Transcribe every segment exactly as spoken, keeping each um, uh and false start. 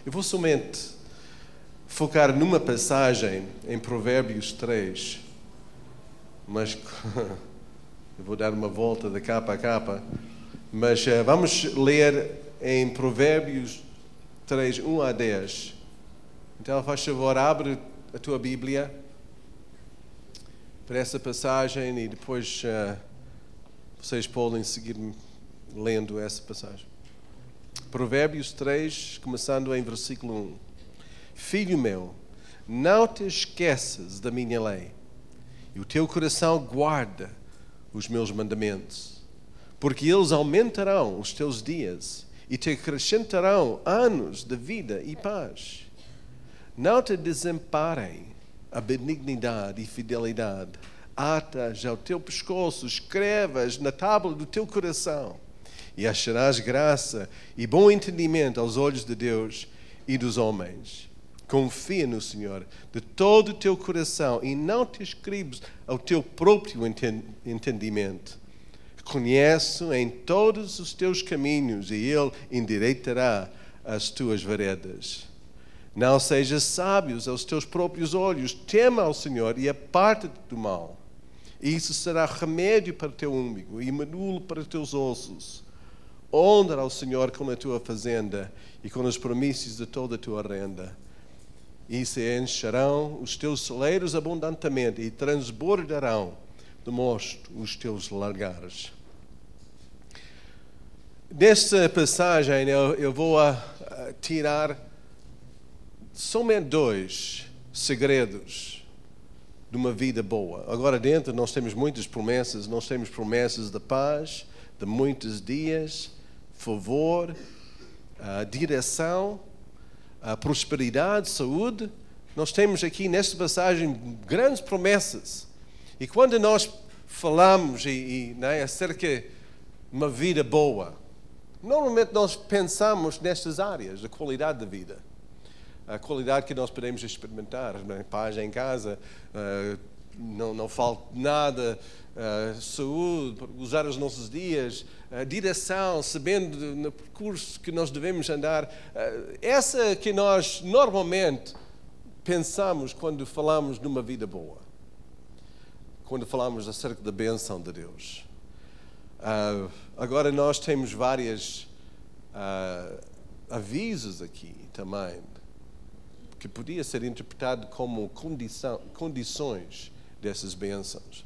Eu vou somente focar numa passagem em Provérbios três, mas eu vou dar uma volta de capa a capa, mas uh, vamos ler em Provérbios três, um a dez. Então, faz favor, abre a tua Bíblia para essa passagem e depois uh, vocês podem seguir lendo essa passagem. Provérbios três, começando em versículo um. Filho meu, não te esqueças da minha lei, e o teu coração guarda os meus mandamentos, porque eles aumentarão os teus dias e te acrescentarão anos de vida e paz. Não te desamparem a benignidade e fidelidade. Atas ao teu pescoço, escrevas na tábua do teu coração, e acharás graça e bom entendimento aos olhos de Deus e dos homens. Confia no Senhor de todo o teu coração e não te escribes ao teu próprio entendimento. Conhece-o em todos os teus caminhos e Ele endireitará as tuas veredas. Não sejas sábios aos teus próprios olhos, tema ao Senhor e aparta-te do mal. Isso será remédio para o teu úmero e medula para os teus ossos. Honra ao Senhor com a tua fazenda e com os primícios de toda a tua renda. E se encherão os teus celeiros abundantemente e transbordarão de mosto os teus lagares. Nesta passagem eu, eu vou a, a tirar somente dois segredos de uma vida boa. Agora dentro nós temos muitas promessas, nós temos promessas de paz, de muitos dias, favor, uh, direção, uh, prosperidade, saúde. Nós temos aqui nesta passagem grandes promessas. E quando nós falamos e, e, né, acerca de uma vida boa, normalmente nós pensamos nestas áreas, da qualidade da vida. A qualidade que nós podemos experimentar, né? Paz em casa, uh, não, não falta nada, uh, saúde, usar os nossos dias, uh, direção, sabendo no percurso que nós devemos andar. Uh, essa que nós normalmente pensamos quando falamos numa vida boa, quando falamos acerca da bênção de Deus. Uh, agora nós temos vários uh, avisos aqui também, que podia ser interpretado como condição, condições dessas bênçãos.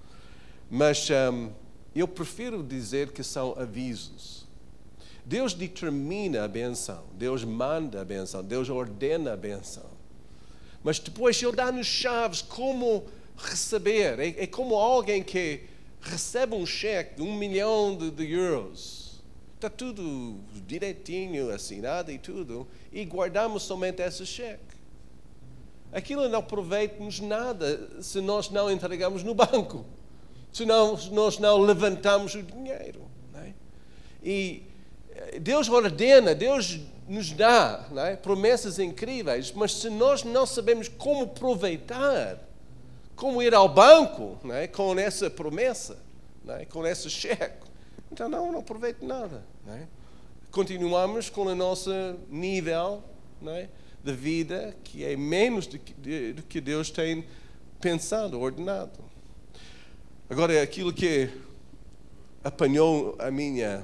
Mas um, eu prefiro dizer que são avisos. Deus determina a bênção, Deus manda a bênção, Deus ordena a bênção. Mas depois Ele dá-nos chaves como receber. É, é como alguém que recebe um cheque de um milhão de, de euros. Está tudo direitinho, assinado e tudo, e guardamos somente esse cheque. Aquilo não aproveita-nos nada se nós não entregamos no banco, se não, nós não levantamos o dinheiro. Não é? E Deus ordena, Deus nos dá, não é, promessas incríveis, mas se nós não sabemos como aproveitar, como ir ao banco, não é, com essa promessa, não é, com esse cheque, então não, não aproveito nada. Não é? Continuamos com o nosso nível, não é, de vida que é menos do que, de, do que Deus tem pensado, ordenado. Agora, aquilo que apanhou a minha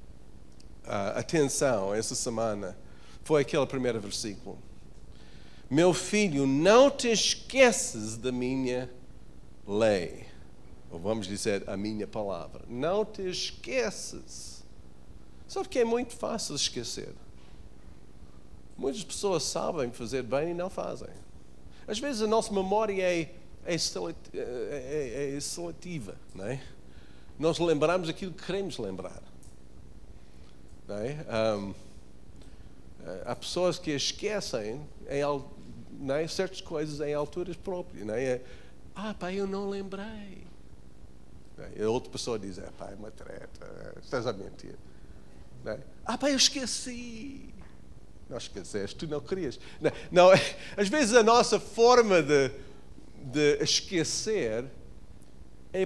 uh, atenção essa semana foi aquele primeiro versículo. Meu filho, não te esqueças da minha lei. Ou vamos dizer, a minha palavra. Não te esqueças. Sabe que é muito fácil esquecer. Muitas pessoas sabem fazer bem e não fazem. Às vezes a nossa memória é, é, é, é seletiva. Não é? Nós lembramos aquilo que queremos lembrar. Não é? Um, há pessoas que esquecem em, não é, certas coisas em alturas próprias. Não é? Ah, pai, eu não lembrei. E a outra pessoa diz, ah, pá, é uma treta, estás a mentir. Não é? Ah, pá, eu esqueci. Não esqueceste, tu não querias. Não, não, às vezes a nossa forma de, de esquecer é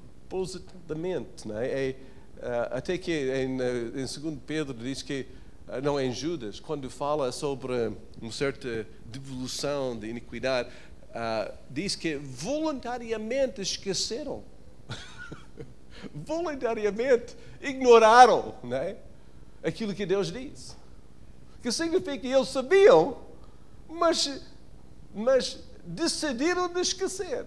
propositadamente. Não é? É, uh, até que em, em segundo Pedro diz que uh, não em Judas, quando fala sobre uma certa devolução de iniquidade, uh, diz que voluntariamente esqueceram. Voluntariamente ignoraram, não é? Aquilo que Deus diz. Que significa que eles sabiam, mas, mas decidiram de esquecer.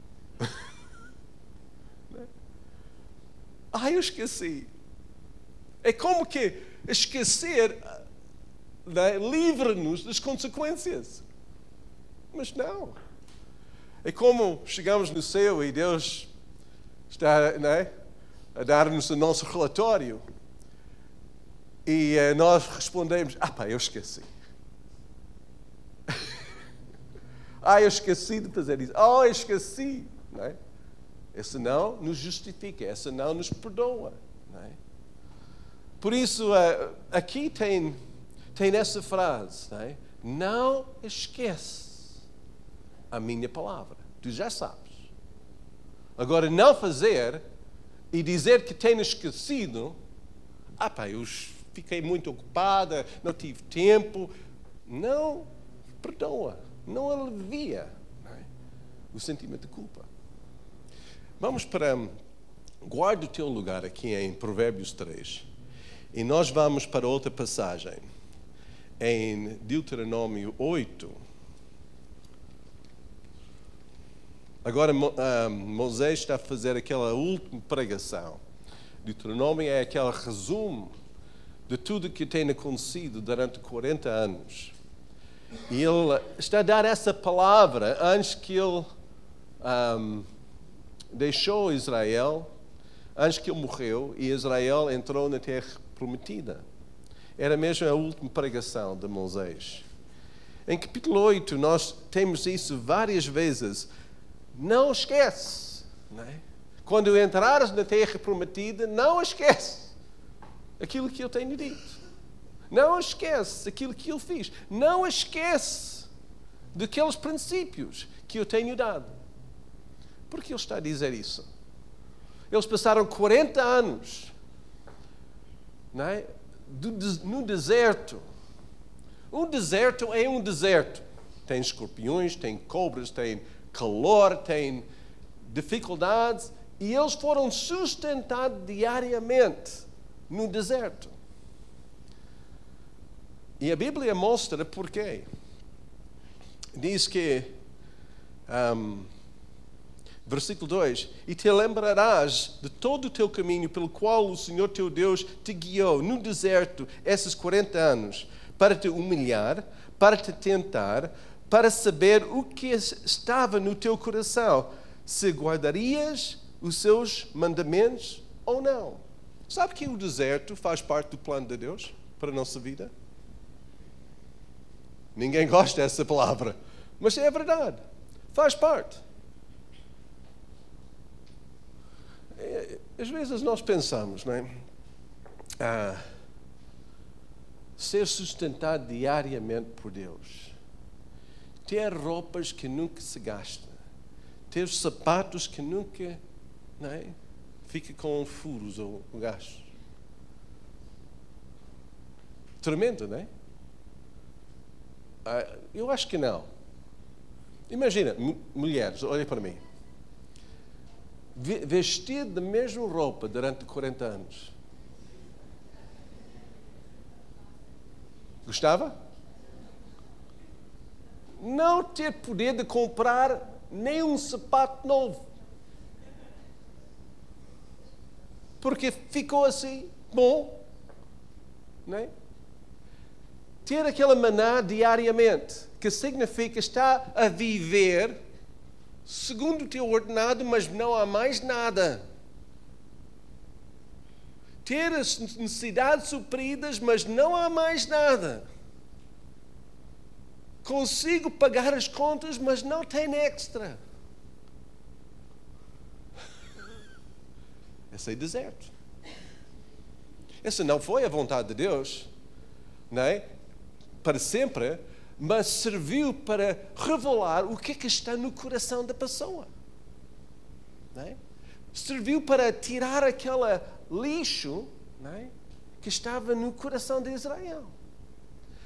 Ah, eu esqueci. É como que esquecer, né, livra-nos das consequências. Mas não. É como chegamos no céu e Deus está, né, a dar-nos o nosso relatório. E uh, nós respondemos, ah pá, eu esqueci. ah, eu esqueci de fazer isso. Oh, eu esqueci. Não é? Esse não nos justifica, esse não nos perdoa. Não é? Por isso, uh, aqui tem, tem essa frase, não é? Não esquece a minha palavra. Tu já sabes. Agora, não fazer e dizer que tenho esquecido, ah pá, eu fiquei muito ocupada, não tive tempo. Não perdoa, não alivia, não é? O sentimento de culpa. Vamos para... Guarda o teu lugar aqui em Provérbios três. E nós vamos para outra passagem. Em Deuteronômio oito. Agora uh, Moisés está a fazer aquela última pregação. Deuteronômio é aquele resumo de tudo que tem acontecido durante quarenta anos. E ele está a dar essa palavra antes que ele um, deixou Israel, antes que ele morreu, e Israel entrou na terra prometida. Era mesmo a última pregação de Moisés. Em capítulo oito, nós temos isso várias vezes. Não esquece, não é? Quando entrares na terra prometida, não esquece aquilo que eu tenho dito. Não esquece aquilo que eu fiz. Não esquece daqueles princípios que eu tenho dado. Por que ele está a dizer isso? Eles passaram quarenta anos, não é? no deserto. Um deserto é um deserto. Tem escorpiões, tem cobras, tem calor, tem dificuldades. E eles foram sustentados diariamente no deserto. E a Bíblia mostra porquê. Diz que, um, versículo dois, e te lembrarás de todo o teu caminho pelo qual o Senhor teu Deus te guiou no deserto esses quarenta anos, para te humilhar, para te tentar, para saber o que estava no teu coração, se guardarias os seus mandamentos ou não. Sabe que o deserto faz parte do plano de Deus para a nossa vida? Ninguém gosta dessa palavra, mas é verdade. Faz parte. Às vezes nós pensamos, não é? Ah, ser sustentado diariamente por Deus, ter roupas que nunca se gastam, ter sapatos que nunca, não é? Fica com furos ou gastos. Tremendo, não é? Ah, eu acho que não. Imagina, m- mulheres, olhem para mim. Vestir da mesma roupa durante quarenta anos. Gostava? Não ter poder de comprar nem um sapato novo. Porque ficou assim, bom. Não é? Ter aquela maná diariamente, que significa estar a viver segundo o teu ordenado, mas não há mais nada. Ter as necessidades supridas, mas não há mais nada. Consigo pagar as contas, mas não tem extra. Esse é deserto. Essa não foi a vontade de Deus, não é? Para sempre, mas serviu para revelar o que é que está no coração da pessoa. Não é? Serviu para tirar aquele lixo, não é? Que estava no coração de Israel.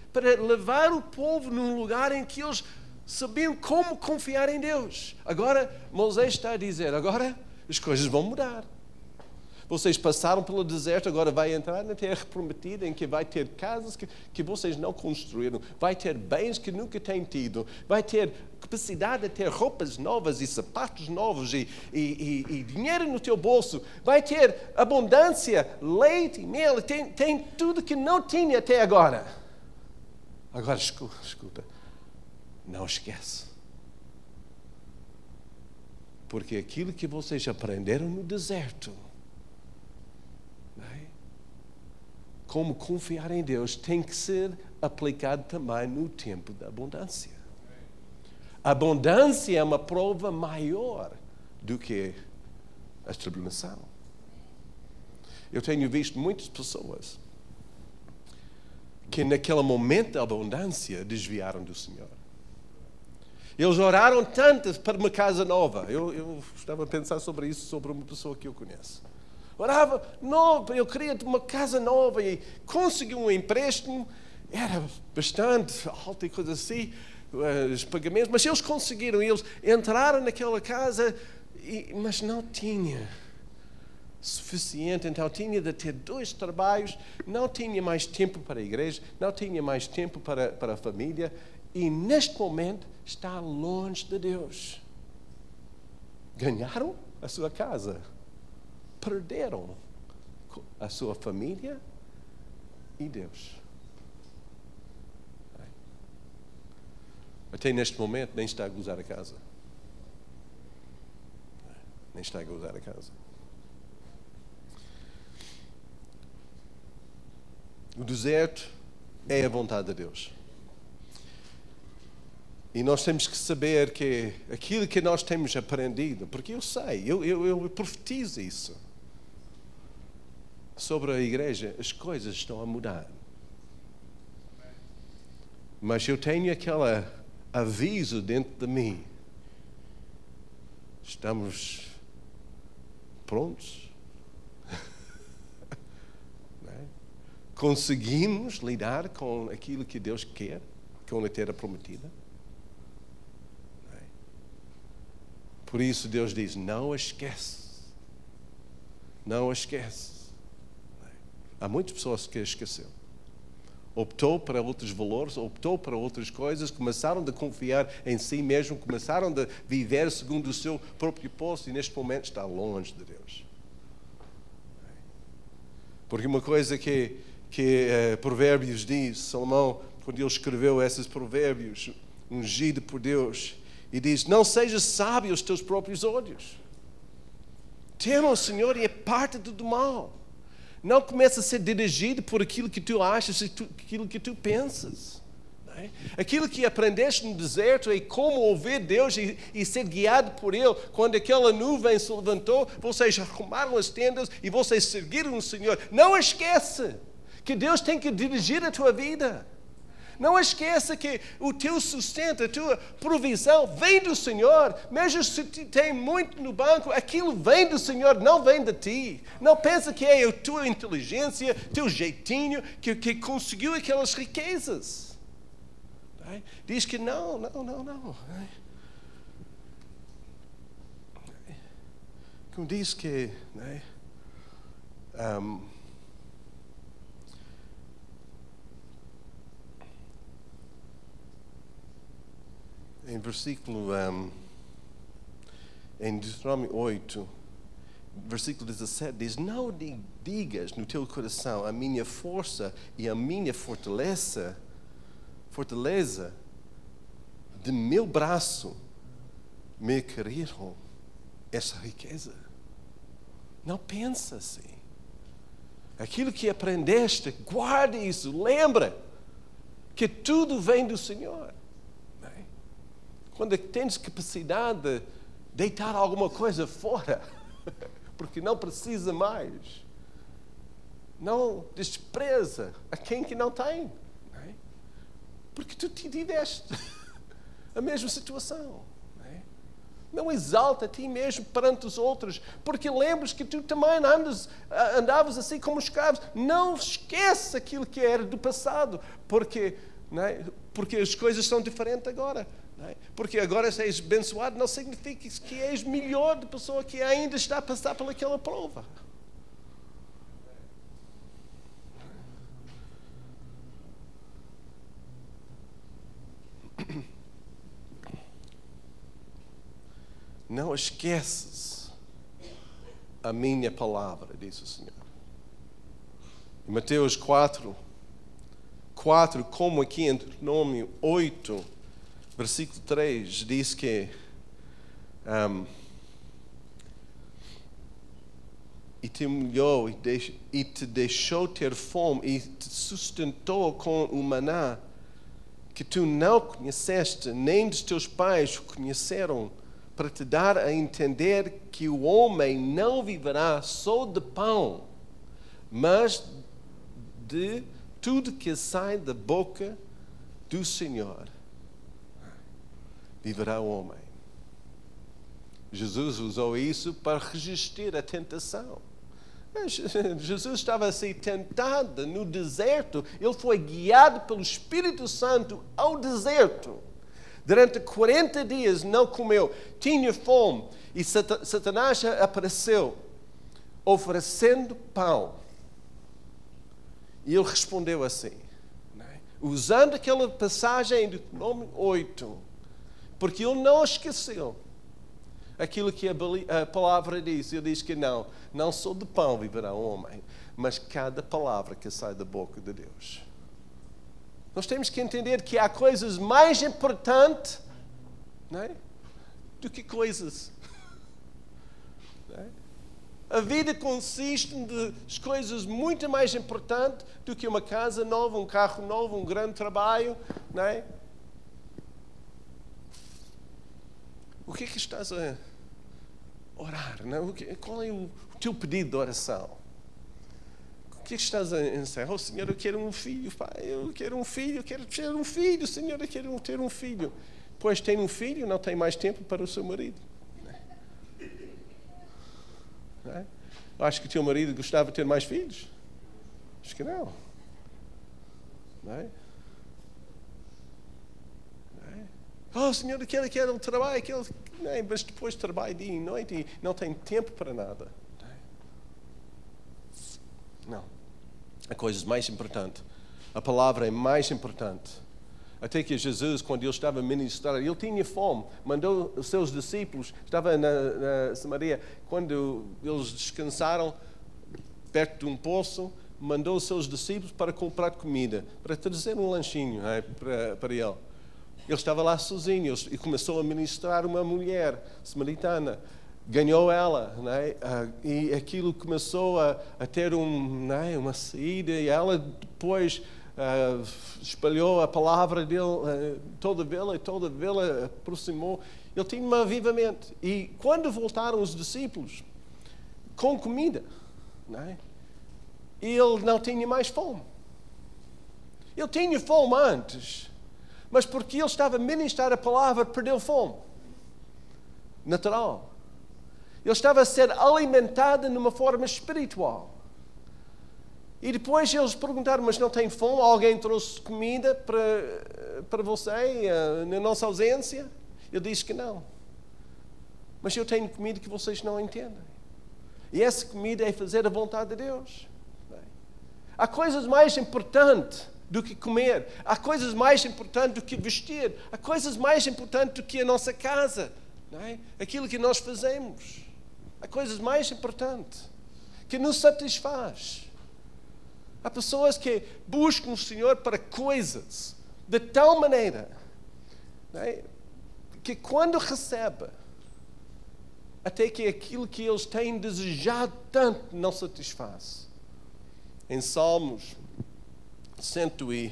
para levar o povo num lugar em que eles sabiam como confiar em Deus. Agora, Moisés está a dizer, agora as coisas vão mudar. Vocês passaram pelo deserto, agora vai entrar na terra prometida, em que vai ter casas que, que vocês não construíram, vai ter bens que nunca têm tido, vai ter capacidade de ter roupas novas e sapatos novos e, e, e, e dinheiro no teu bolso, vai ter abundância, leite e mel, tem, tem tudo que não tinha até agora. Agora escuta, escuta, não esquece. Porque aquilo que vocês aprenderam no deserto, como confiar em Deus, tem que ser aplicado também no tempo da abundância. A abundância é uma prova maior do que a tribulação. Eu tenho visto muitas pessoas que naquele momento da abundância desviaram do Senhor. Eles oraram tanto para uma casa nova. Eu, eu estava a pensar sobre isso, sobre uma pessoa que eu conheço. Orava, nova, eu queria uma casa nova e consegui um empréstimo, era bastante alto e coisa assim, os pagamentos, mas eles conseguiram, eles entraram naquela casa, e, mas não tinha suficiente, então tinha de ter dois trabalhos, não tinha mais tempo para a igreja, não tinha mais tempo para, para a família, e neste momento está longe de Deus. Ganharam a sua casa. Perderam a sua família e Deus. Até neste momento nem está a gozar a casa. Nem está a gozar a casa. O deserto é a vontade de Deus. E nós temos que saber que aquilo que nós temos aprendido, porque eu sei, eu, eu, eu profetizo isso. Sobre a igreja, as coisas estão a mudar. Mas eu tenho aquele aviso dentro de mim. Estamos prontos? Conseguimos lidar com aquilo que Deus quer, com a terra prometida? Por isso Deus diz, não esquece. Não esquece. Há muitas pessoas que esqueceu. Optou para outros valores, optou para outras coisas, começaram a confiar em si mesmo, começaram a viver segundo o seu próprio posto e neste momento está longe de Deus. Porque uma coisa que, que uh, Provérbios diz, Salomão, quando ele escreveu esses provérbios, ungido por Deus, e diz, não sejas sábio aos teus próprios olhos. Tema o Senhor e aparta-te do mal. Não começa a ser dirigido por aquilo que tu achas e tu, aquilo que tu pensas. Não é? Aquilo que aprendeste no deserto é como ouvir Deus e, e ser guiado por Ele. Quando aquela nuvem se levantou, vocês arrumaram as tendas e vocês seguiram o Senhor. Não esquece que Deus tem que dirigir a tua vida. Não esqueça que o teu sustento, a tua provisão vem do Senhor. Mesmo se tem muito no banco, aquilo vem do Senhor, não vem de ti. Não pensa que é a tua inteligência, teu jeitinho, que, que conseguiu aquelas riquezas. Diz que não, não, não, não. Como diz que... Né, um, em versículo, um, em Deuteronômio oito, versículo dezassete, diz, não digas no teu coração, a minha força e a minha fortaleza, fortaleza de meu braço me queriam essa riqueza. Não pensa assim. Aquilo que aprendeste, guarda isso, lembra que tudo vem do Senhor. Quando tens capacidade de deitar alguma coisa fora, porque não precisa mais, não despreza a quem que não tem, não é? Porque tu te tiveste a mesma situação. Não é? Não exalta a ti mesmo perante os outros, porque lembras que tu também andas, andavas assim como escravos. Não esquece aquilo que era do passado, porque Não é? Porque as coisas são diferentes agora. Não é? Porque agora se és abençoado não significa que és melhor de pessoa que ainda está a passar pelaquela prova. Não esqueças a minha palavra, diz o Senhor. Em Mateus quatro, quatro, como aqui em Deuteronômio oito, versículo três, diz que um, e te humilhou e, deix, e te deixou ter fome e te sustentou com o maná que tu não conheceste, nem dos teus pais o conheceram, para te dar a entender que o homem não viverá só de pão, mas de tudo que sai da boca do Senhor. Viverá o homem. Jesus usou isso para resistir à tentação. Jesus estava a ser tentado no deserto. Ele foi guiado pelo Espírito Santo ao deserto. Durante quarenta dias não comeu, tinha fome. E Satanás apareceu, oferecendo pão. E ele respondeu assim, né? Usando aquela passagem em Deuteronômio oito, porque ele não esqueceu aquilo que a palavra diz. Ele diz que não, não só de pão viverá o homem, mas cada palavra que sai da boca de Deus. Nós temos que entender que há coisas mais importantes, não é, do que coisas. Não é? A vida consiste de coisas muito mais importantes do que uma casa nova, um carro novo, um grande trabalho. Não é? O que é que estás a orar? Não? Qual é o teu pedido de oração? O que é que estás a ensinar? Oh, Senhor, eu quero um filho, Pai, eu quero um filho, eu quero ter um filho, Senhor, eu quero ter um filho. Pois tem um filho, não tem mais tempo para o seu marido. Não é? Acho que o teu marido gostava de ter mais filhos? Acho que não. Não é? Não é? Oh, Senhor, eu quero, eu quero um trabalho, quero... Não é? Mas depois trabalha dia e noite e não tem tempo para nada. Não. A coisa mais importante. A palavra é mais importante. Até que Jesus, quando ele estava a ministrar, ele tinha fome. Mandou os seus discípulos, estava na, na Samaria, quando eles descansaram perto de um poço, mandou os seus discípulos para comprar comida, para trazer um lanchinho, é, para, para ele. Ele estava lá sozinho e começou a ministrar uma mulher samaritana. Ganhou ela, né? E aquilo começou a, a ter um, né? uma saída, e ela depois uh, espalhou a palavra dele, uh, toda a vila, e toda a vila aproximou. Ele tinha um avivamento. E quando voltaram os discípulos com comida, né? Ele não tinha mais fome. Ele tinha fome antes, mas porque ele estava a ministrar a palavra, perdeu fome. Natural. Ele estava a ser alimentado de uma forma espiritual. E depois eles perguntaram, mas não tem fome? Alguém trouxe comida para, para você na nossa ausência? Ele disse que não. Mas eu tenho comida que vocês não entendem. E essa comida é fazer a vontade de Deus. Há coisas mais importantes do que comer. Há coisas mais importantes do que vestir. Há coisas mais importantes do que a nossa casa. Não é? Aquilo que nós fazemos. Há coisas mais importantes que nos satisfaz. Há pessoas que buscam o Senhor para coisas de tal maneira, não é, que quando recebe, até que aquilo que eles têm desejado tanto não satisfaz. Em Salmos cento e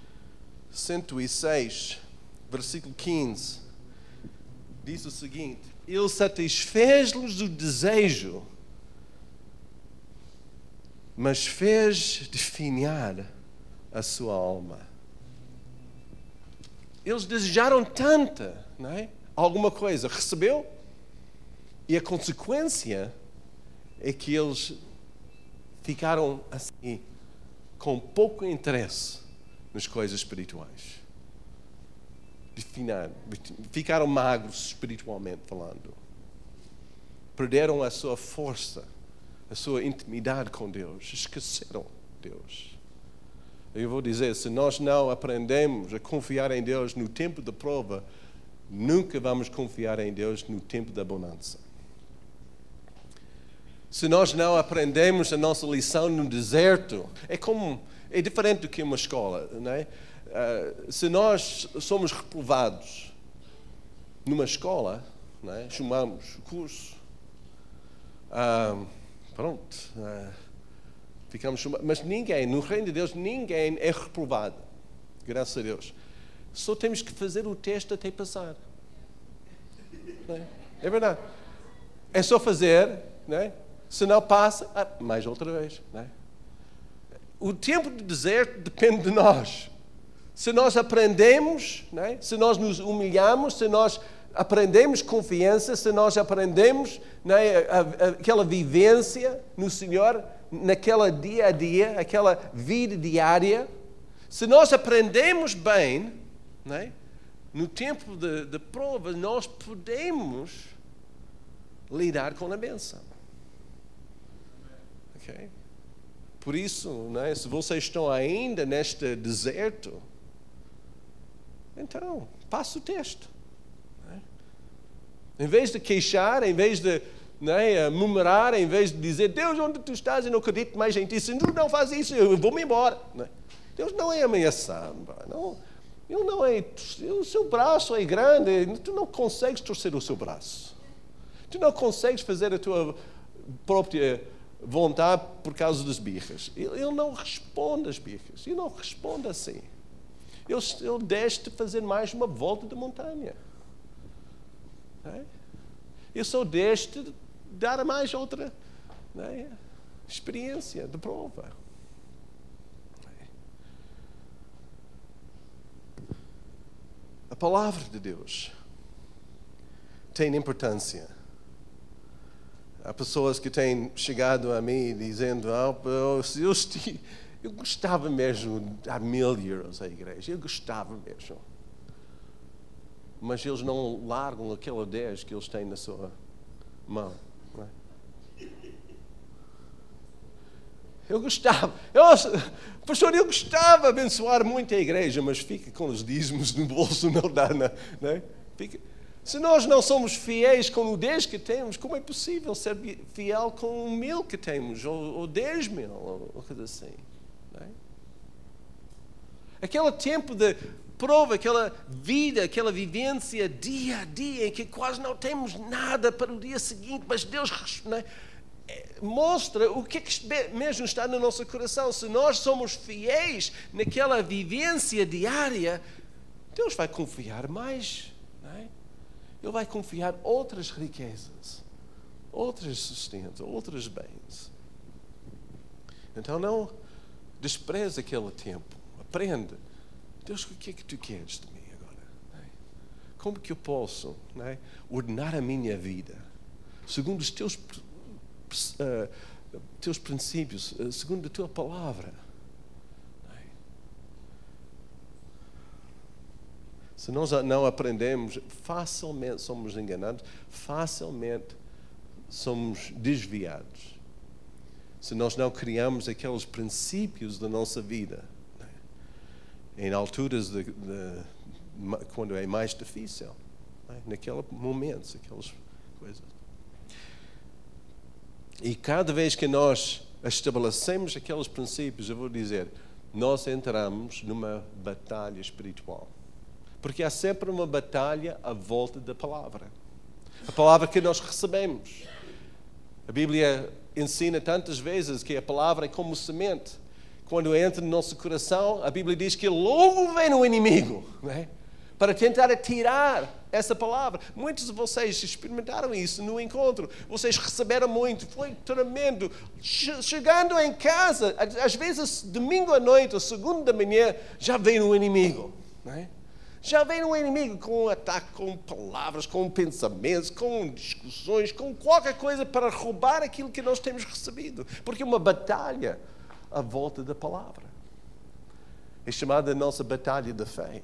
seis, versículo quinze, diz o seguinte: Ele satisfez-lhes o desejo, mas fez definhar a sua alma. Eles desejaram tanta, não é? Alguma coisa, recebeu, e a consequência é que eles ficaram assim, com pouco interesse nas coisas espirituais. Definar, ficaram magros espiritualmente falando. Perderam a sua força, a sua intimidade com Deus. Esqueceram Deus. Eu vou dizer, se nós não aprendemos a confiar em Deus no tempo da prova, nunca vamos confiar em Deus no tempo da bonança. Se nós não aprendemos a nossa lição no deserto, é como é diferente do que uma escola, não é? Uh, se nós somos reprovados numa escola, não é? Chamamos o curso, uh, pronto, uh, ficamos chumados, mas ninguém, no reino de Deus, ninguém é reprovado, graças a Deus. Só temos que fazer o teste até passar. Não é? É verdade. É só fazer, não é? Se não passa, ah, mais outra vez. Não é? O tempo do deserto depende de nós. Se nós aprendemos, não é? Se nós nos humilhamos, se nós aprendemos confiança, se nós aprendemos, não é? a, a, aquela vivência no Senhor, naquela dia a dia, aquela vida diária, se nós aprendemos bem, não é? No tempo de, de prova, nós podemos lidar com a bênção. Okay? Por isso, não é? Se vocês estão ainda neste deserto, então, passa o teste. Não é? Em vez de queixar, em vez de não é, murmurar, em vez de dizer, Deus, onde tu estás? Eu não acredito mais em ti. Se tu não faz isso, eu vou-me embora. Não é? Deus não é ameaçado. Não, ele não é, o seu braço é grande, tu não consegues torcer o seu braço. Tu não consegues fazer a tua própria vontade por causa das birras. Ele, ele não responde às birras. Ele não responde assim. Ele, ele deixa-te fazer mais uma volta da montanha. É? Ele só deixa-te dar mais outra é? experiência de prova. É? A palavra de Deus tem importância. Há pessoas que têm chegado a mim dizendo, ah, eu, eu, eu gostava mesmo de dar mil euros à igreja, eu gostava mesmo. Mas eles não largam aquele dez que eles têm na sua mão. Não é? Eu gostava, eu, pastor, eu gostava de abençoar muito a igreja, mas fica com os dízimos no bolso, não dá, não, não é? Fica. Se nós não somos fiéis com o dez que temos, como é possível ser fiel com o mil que temos, ou, ou dez mil, ou, ou coisa assim? Não é? Aquele tempo de prova, aquela vida, aquela vivência dia a dia, em que quase não temos nada para o dia seguinte, mas Deus não é? mostra o que, é que mesmo está no nosso coração. Se nós somos fiéis naquela vivência diária, Deus vai confiar mais, não é? Ele vai confiar outras riquezas, outros sustentos, outros bens. Então não despreze aquele tempo. Aprende. Deus, o que é que tu queres de mim agora? Não é? Como que eu posso não é, ordenar a minha vida segundo os teus, uh, teus princípios, uh, segundo a tua palavra? Se nós não aprendemos, facilmente somos enganados, facilmente somos desviados. Se nós não criamos aqueles princípios da nossa vida, né? Em alturas de, de, quando é mais difícil, né? Naquele momento, aquelas coisas. E cada vez que nós estabelecemos aqueles princípios, eu vou dizer, nós entramos numa batalha espiritual. Porque há sempre uma batalha à volta da palavra. A palavra que nós recebemos. A Bíblia ensina tantas vezes que a palavra é como semente. Quando entra no nosso coração, a Bíblia diz que logo vem o inimigo, não é? Para tentar atirar essa palavra. Muitos de vocês experimentaram isso no encontro. Vocês receberam muito, foi tremendo. Chegando em casa, às vezes domingo à noite ou segunda da manhã, já vem o inimigo, não é? Já vem um inimigo com um ataque, com palavras, com pensamentos, com discussões, com qualquer coisa para roubar aquilo que nós temos recebido. Porque é uma batalha à volta da palavra. É chamada a nossa batalha da fé.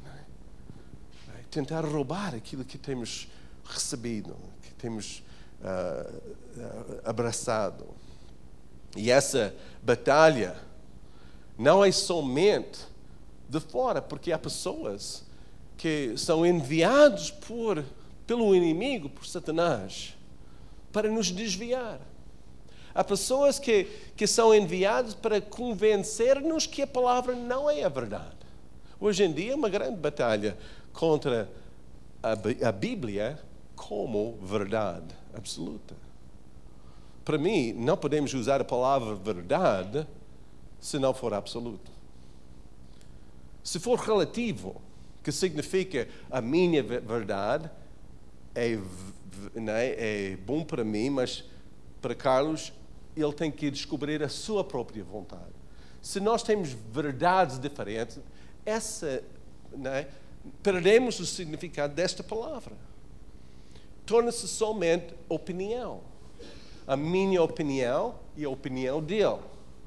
É tentar roubar aquilo que temos recebido, que temos uh, uh, abraçado. E essa batalha não é somente de fora, porque há pessoas que são enviados por, pelo inimigo, por Satanás, para nos desviar. Há pessoas que, que são enviadas para convencer-nos que a palavra não é a verdade. Hoje em dia é uma grande batalha contra a, a Bíblia como verdade absoluta. Para mim, não podemos usar a palavra verdade se não for absoluto. Se for relativo, que significa a minha verdade, é, é, é bom para mim, mas para Carlos, ele tem que descobrir a sua própria vontade. Se nós temos verdades diferentes, essa, não é, perdemos o significado desta palavra. Torna-se somente opinião. A minha opinião e a opinião dele.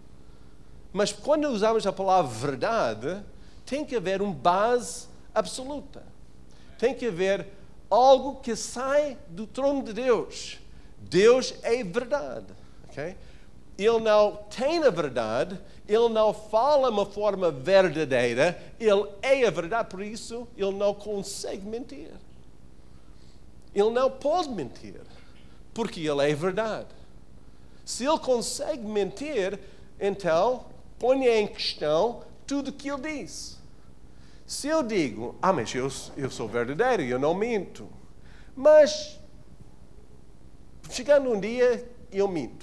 Mas quando usamos a palavra verdade, tem que haver uma base absoluta. Tem que haver algo que sai do trono de Deus. Deus é verdade. Okay? Ele não tem a verdade, ele não fala de uma forma verdadeira, ele é a verdade, por isso ele não consegue mentir. Ele não pode mentir, porque ele é a verdade. Se ele consegue mentir, então ponha em questão tudo o que ele diz. Se eu digo, ah, mas eu, eu sou verdadeiro, eu não minto. Mas, chegando um dia, eu minto.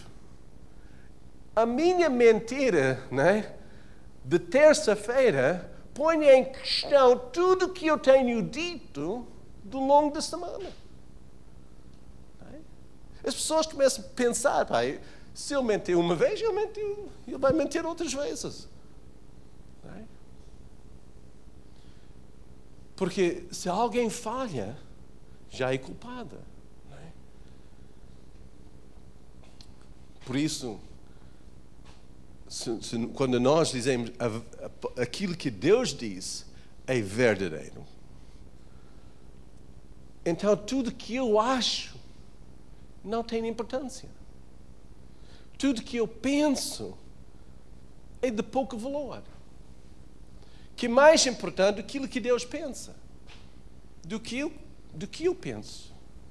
A minha mentira, né, de terça-feira põe em questão tudo o que eu tenho dito do longo da semana. As pessoas começam a pensar, pai, se ele mentiu uma vez, ele, mentiu, ele vai mentir outras vezes. Porque se alguém falha, já é culpada. Por isso, se, se, quando nós dizemos a, a, aquilo que Deus diz é verdadeiro, então tudo que eu acho não tem importância. Tudo que eu penso é de pouco valor. Que é mais importante aquilo que Deus pensa do que eu, do que eu penso.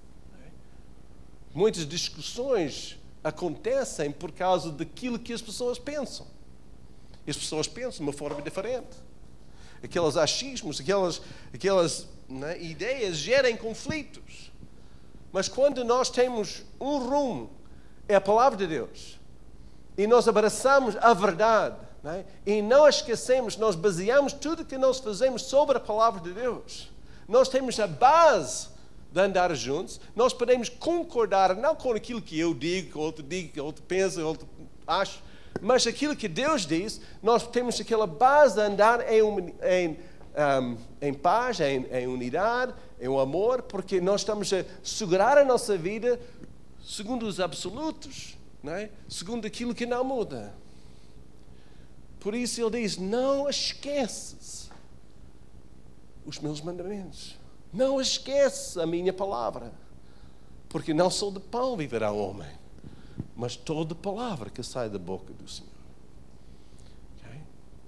Muitas discussões acontecem por causa daquilo que as pessoas pensam. As pessoas pensam de uma forma diferente. Aqueles achismos, aquelas, aquelas né, ideias gerem conflitos. Mas quando nós temos um rumo, é a palavra de Deus, e nós abraçamos a verdade, não é? E não esquecemos, nós baseamos tudo que nós fazemos sobre a palavra de Deus. Nós temos a base de andar juntos, nós podemos concordar não com aquilo que eu digo, que o outro diga, que o outro pensa, que o outro acha, mas aquilo que Deus diz, nós temos aquela base de andar em, em, um, em paz, em, em unidade, em amor, porque nós estamos a segurar a nossa vida segundo os absolutos, não é? Segundo aquilo que não muda. Por isso ele diz, não esqueças os meus mandamentos. Não esqueças a minha palavra. Porque não só de pão viverá o homem, mas toda palavra que sai da boca do Senhor. Okay?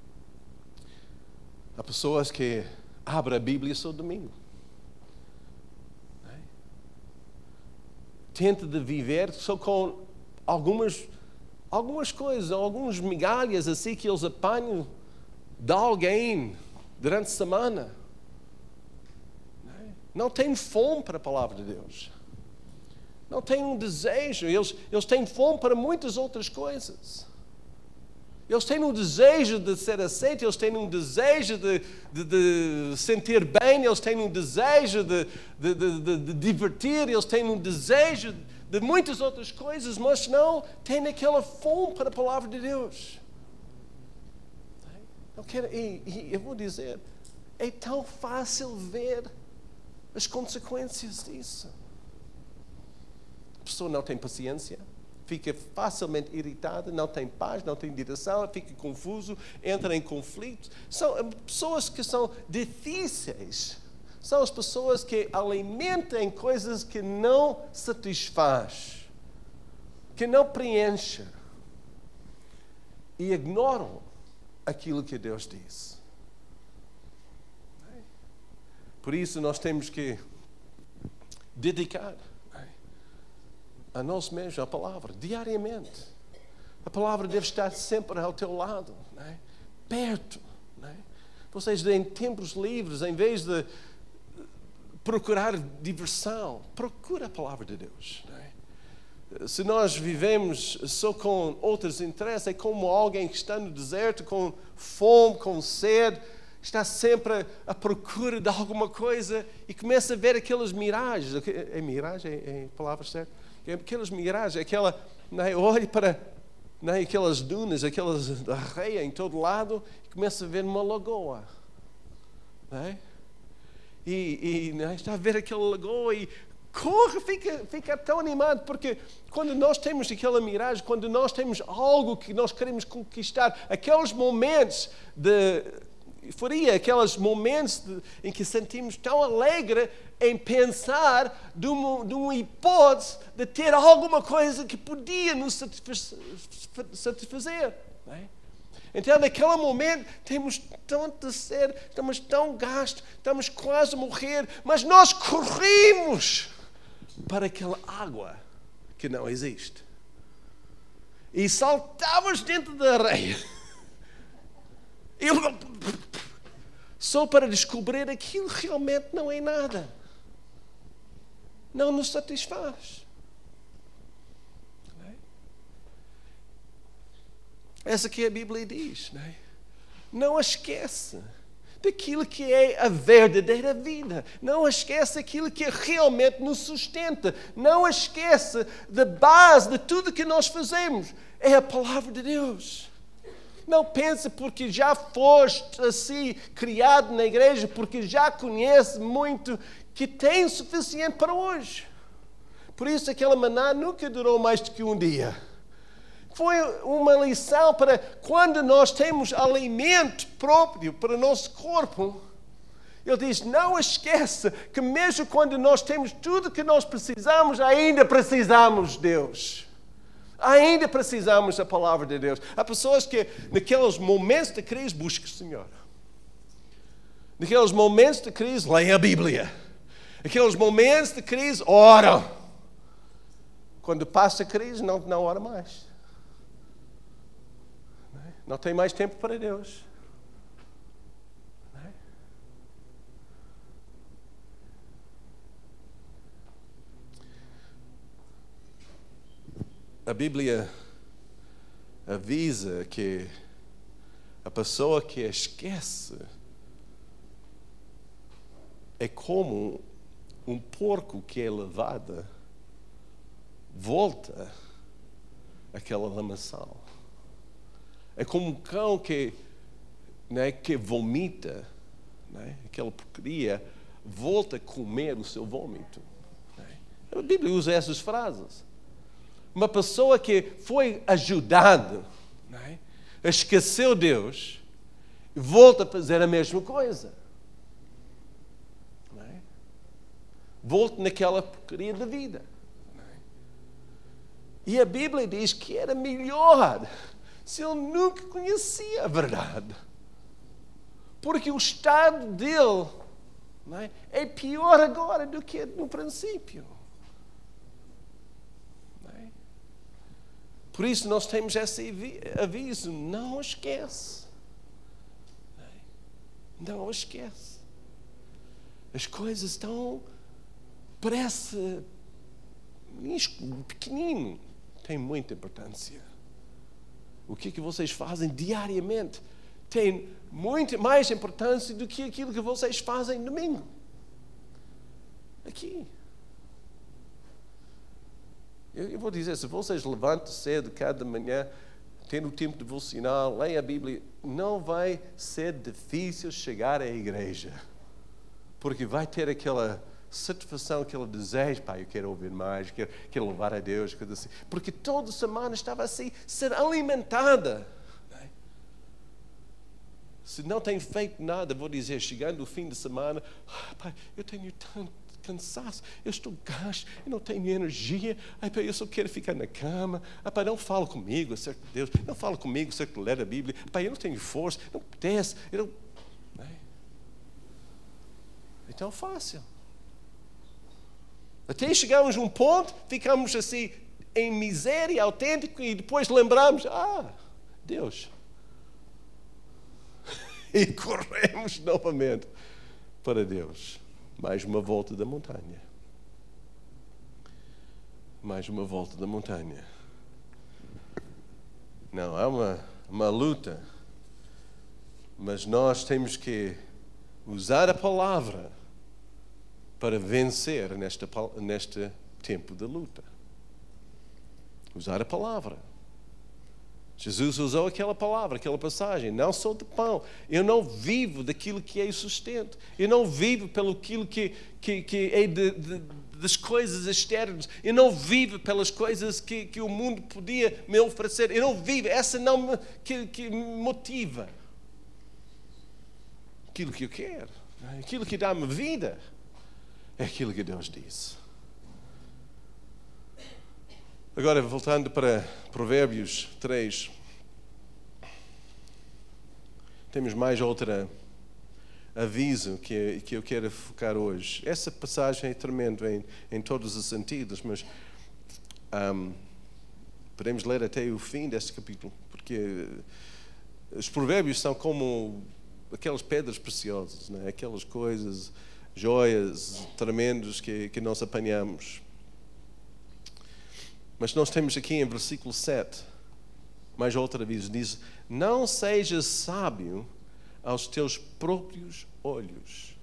Há pessoas que abrem a Bíblia só domingo. Okay? Tenta de viver só com algumas, algumas coisas, algumas migalhas assim que eles apanham de alguém durante a semana. Não têm fome para a palavra de Deus. Não têm um desejo. Eles, eles têm fome para muitas outras coisas. Eles têm um desejo de ser aceitos, eles têm um desejo de, de, de sentir bem, eles têm um desejo de, de, de, de, de divertir, eles têm um desejo de muitas outras coisas, mas não têm aquela fome para a palavra de Deus. Eu, quero, e, e eu vou dizer, é tão fácil ver as consequências disso. A pessoa não tem paciência, fica facilmente irritado, não tem paz, não tem direção, fica confuso, entra em conflito. São pessoas que são difíceis. São as pessoas que alimentam coisas que não satisfaz, que não preenchem e ignoram aquilo que Deus diz. Por isso nós temos que dedicar a nós mesmos a palavra, diariamente. A palavra deve estar sempre ao teu lado, não é? Perto. Não é? Vocês em tempos livres, em vez de procurar diversão, procura a palavra de Deus. Não é? Se nós vivemos só com outros interesses, é como alguém que está no deserto com fome, com sede, está sempre à procura de alguma coisa e começa a ver aquelas miragens. É miragem? É a palavra certa? Aquelas miragens, aquela, não é? Olha para, não é? Aquelas dunas, aquelas areia em todo lado e começa a ver uma lagoa. Não é? E, e não é? Está a ver aquela lagoa e corre, fica, fica tão animado, porque quando nós temos aquela miragem, quando nós temos algo que nós queremos conquistar, aqueles momentos de euforia, aqueles momentos de, em que sentimos tão alegre em pensar de uma, de uma hipótese de ter alguma coisa que podia nos satisfazer. satisfazer não é? Então, naquele momento, temos tanta sede, estamos tão gastos, estamos quase a morrer, mas nós corremos para aquela água que não existe. E saltamos dentro da areia. Eu, só para descobrir aquilo realmente não é nada. Não nos satisfaz. Não é? Essa que a Bíblia diz. Não é? Não esquece daquilo que é a verdadeira vida. Não esquece aquilo que realmente nos sustenta. Não esquece da base de tudo que nós fazemos. É a palavra de Deus. Não pense porque já foste assim criado na igreja, porque já conhece muito, que tem o suficiente para hoje. Por isso aquela maná nunca durou mais do que um dia. Foi uma lição para quando nós temos alimento próprio para o nosso corpo. Ele diz, não esqueça que mesmo quando nós temos tudo que nós precisamos, ainda precisamos de Deus. Ainda precisamos da palavra de Deus. Há pessoas que, naqueles momentos de crise, buscam o Senhor. Naqueles momentos de crise, leem a Bíblia. Naqueles momentos de crise, oram. Quando passa a crise, não, não ora mais. Não tem mais tempo para Deus. A Bíblia avisa que a pessoa que esquece é como um porco que é levado volta àquela lamaçal. É como um cão que, né, que vomita, né, aquela porcaria, volta a comer o seu vômito. Né? A Bíblia usa essas frases. Uma pessoa que foi ajudada, não é? Esqueceu Deus, e volta a fazer a mesma coisa. Não é? Volta naquela porcaria da vida. Não é? E a Bíblia diz que era melhor se ele nunca conhecia a verdade. Porque o estado dele, não é? É pior agora do que no princípio. Por isso nós temos esse aviso, não esquece. Não esquece. As coisas estão, parece pequenino, tem muita importância. O que é que vocês fazem diariamente tem muito mais importância do que aquilo que vocês fazem domingo. Aqui. Eu vou dizer, se vocês levantam cedo cada manhã, tendo o tempo devocional, leem a Bíblia, não vai ser difícil chegar à igreja. Porque vai ter aquela satisfação, aquele desejo, pai, eu quero ouvir mais, quero, quero louvar a Deus, coisa assim. Porque toda semana estava assim, ser alimentada. Se não tenho feito nada, vou dizer, chegando o fim de semana, ah, pai, eu tenho tanto cansaço, eu estou gasto, eu não tenho energia, ai, pai, eu só quero ficar na cama, ah, pai, não fala comigo acerca de Deus, não fala comigo acerca de ler a Bíblia, pai, eu não tenho força, não apetece, eu não... Não é? É tão fácil. Até chegamos a um ponto, ficamos assim, em miséria autêntica, e depois lembramos, ah, Deus. E corremos novamente para Deus. Mais uma volta da montanha. Mais uma volta da montanha. Não, há uma, uma luta. Mas nós temos que usar a palavra para vencer nesta, neste tempo de luta. Usar a palavra. Jesus usou aquela palavra, aquela passagem. Não sou de pão. Eu não vivo daquilo que é o sustento. Eu não vivo pelo aquilo que, que, que é de, de, das coisas externas. Eu não vivo pelas coisas que, que o mundo podia me oferecer. Eu não vivo. Essa não me, que, que me motiva. Aquilo que eu quero. Aquilo que dá-me vida. É aquilo que Deus diz. Agora, voltando para Provérbios três, temos mais outro aviso que, que eu quero focar hoje. Essa passagem é tremenda em, em todos os sentidos, mas um, podemos ler até o fim deste capítulo, porque os provérbios são como aquelas pedras preciosas, né? Aquelas coisas, joias tremendas que, que nós apanhamos. Mas nós temos aqui em versículo sete, mais outra vez, diz: não sejas sábio aos teus próprios olhos,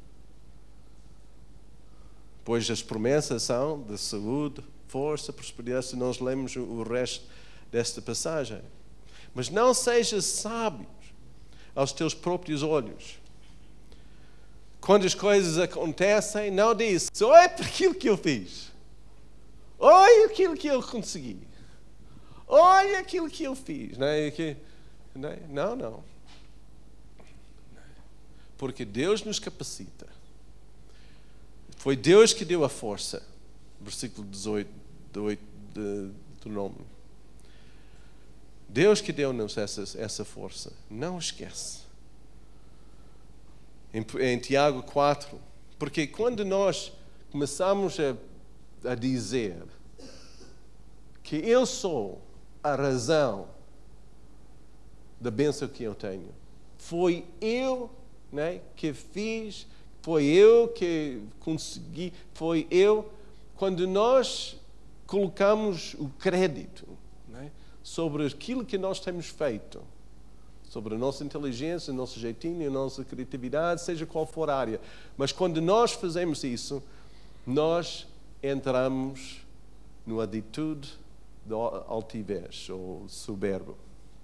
pois as promessas são de saúde, força, prosperidade. Se nós lemos o resto desta passagem. Mas não sejas sábio aos teus próprios olhos. Quando as coisas acontecem, não diz: olha para aquilo que eu fiz. Olha aquilo que eu consegui. Olha aquilo que eu fiz. Não, é? não, não. Porque Deus nos capacita. Foi Deus que deu a força. Versículo dezoito de Deuteronômio. Deus que deu-nos essa, essa força. Não esquece. Em, em Tiago quatro. Porque quando nós começamos a a dizer que eu sou a razão da bênção que eu tenho. Foi eu, né, que fiz, foi eu que consegui, foi eu. Quando nós colocamos o crédito, né, sobre aquilo que nós temos feito, sobre a nossa inteligência, o nosso jeitinho, a nossa criatividade, seja qual for a área, mas quando nós fazemos isso, nós entramos no atitude de altivez ou soberbo.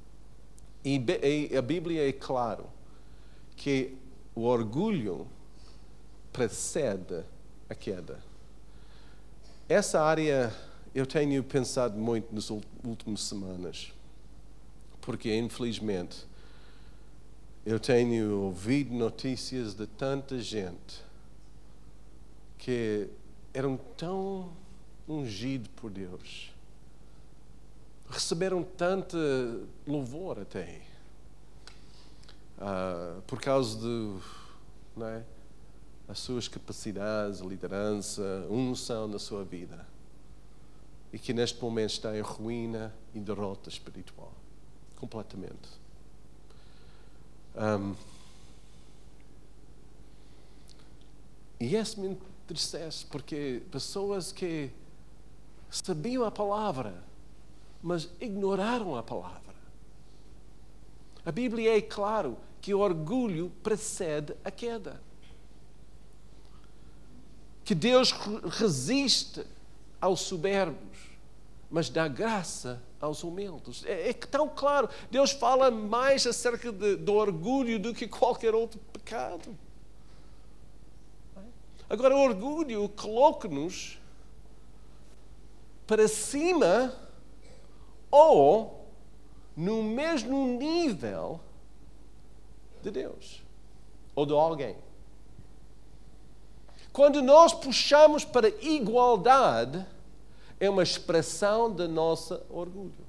E a Bíblia é claro que o orgulho precede a queda. Essa área eu tenho pensado muito nas últimas semanas, porque infelizmente eu tenho ouvido notícias de tanta gente que eram tão ungidos por Deus, receberam tanto louvor até, uh, por causa de, não é, as suas capacidades, liderança, unção na sua vida, e que neste momento está em ruína e derrota espiritual, completamente. Um, e esse me entristece, porque pessoas que sabiam a palavra, mas ignoraram a palavra. A Bíblia é claro que o orgulho precede a queda. Que Deus resiste aos soberbos, mas dá graça aos humildes. É, é tão claro. Deus fala mais acerca de, do orgulho do que qualquer outro pecado. Agora, o orgulho coloca-nos para cima ou no mesmo nível de Deus ou de alguém. Quando nós puxamos para igualdade, é uma expressão do nosso orgulho.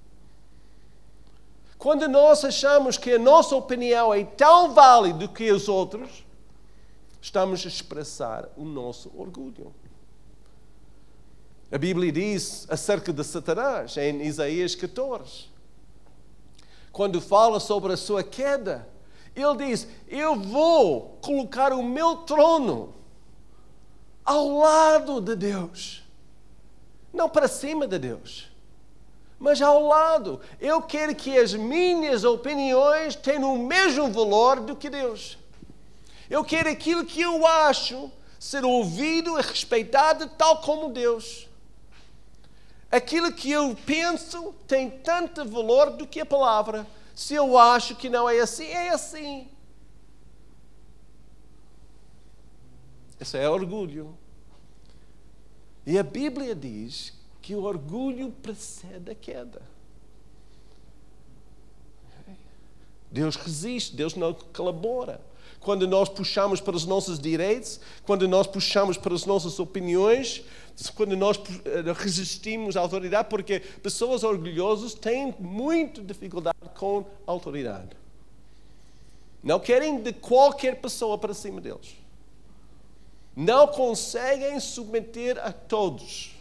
Quando nós achamos que a nossa opinião é tão válida que os outros, estamos a expressar o nosso orgulho. A Bíblia diz acerca de Satanás, em Isaías catorze. Quando fala sobre a sua queda, ele diz, eu vou colocar o meu trono ao lado de Deus. Não para cima de Deus, mas ao lado. Eu quero que as minhas opiniões tenham o mesmo valor do que Deus. Eu quero aquilo que eu acho ser ouvido e respeitado tal como Deus. Aquilo que eu penso tem tanto valor do que a palavra. Se eu acho que não é assim, é assim. Esse é orgulho. E a Bíblia diz que o orgulho precede a queda. Deus resiste, Deus não colabora. Quando nós puxamos para os nossos direitos, quando nós puxamos para as nossas opiniões, quando nós resistimos à autoridade, porque pessoas orgulhosas têm muita dificuldade com a autoridade. Não querem de qualquer pessoa para cima deles. Não conseguem submeter a todos.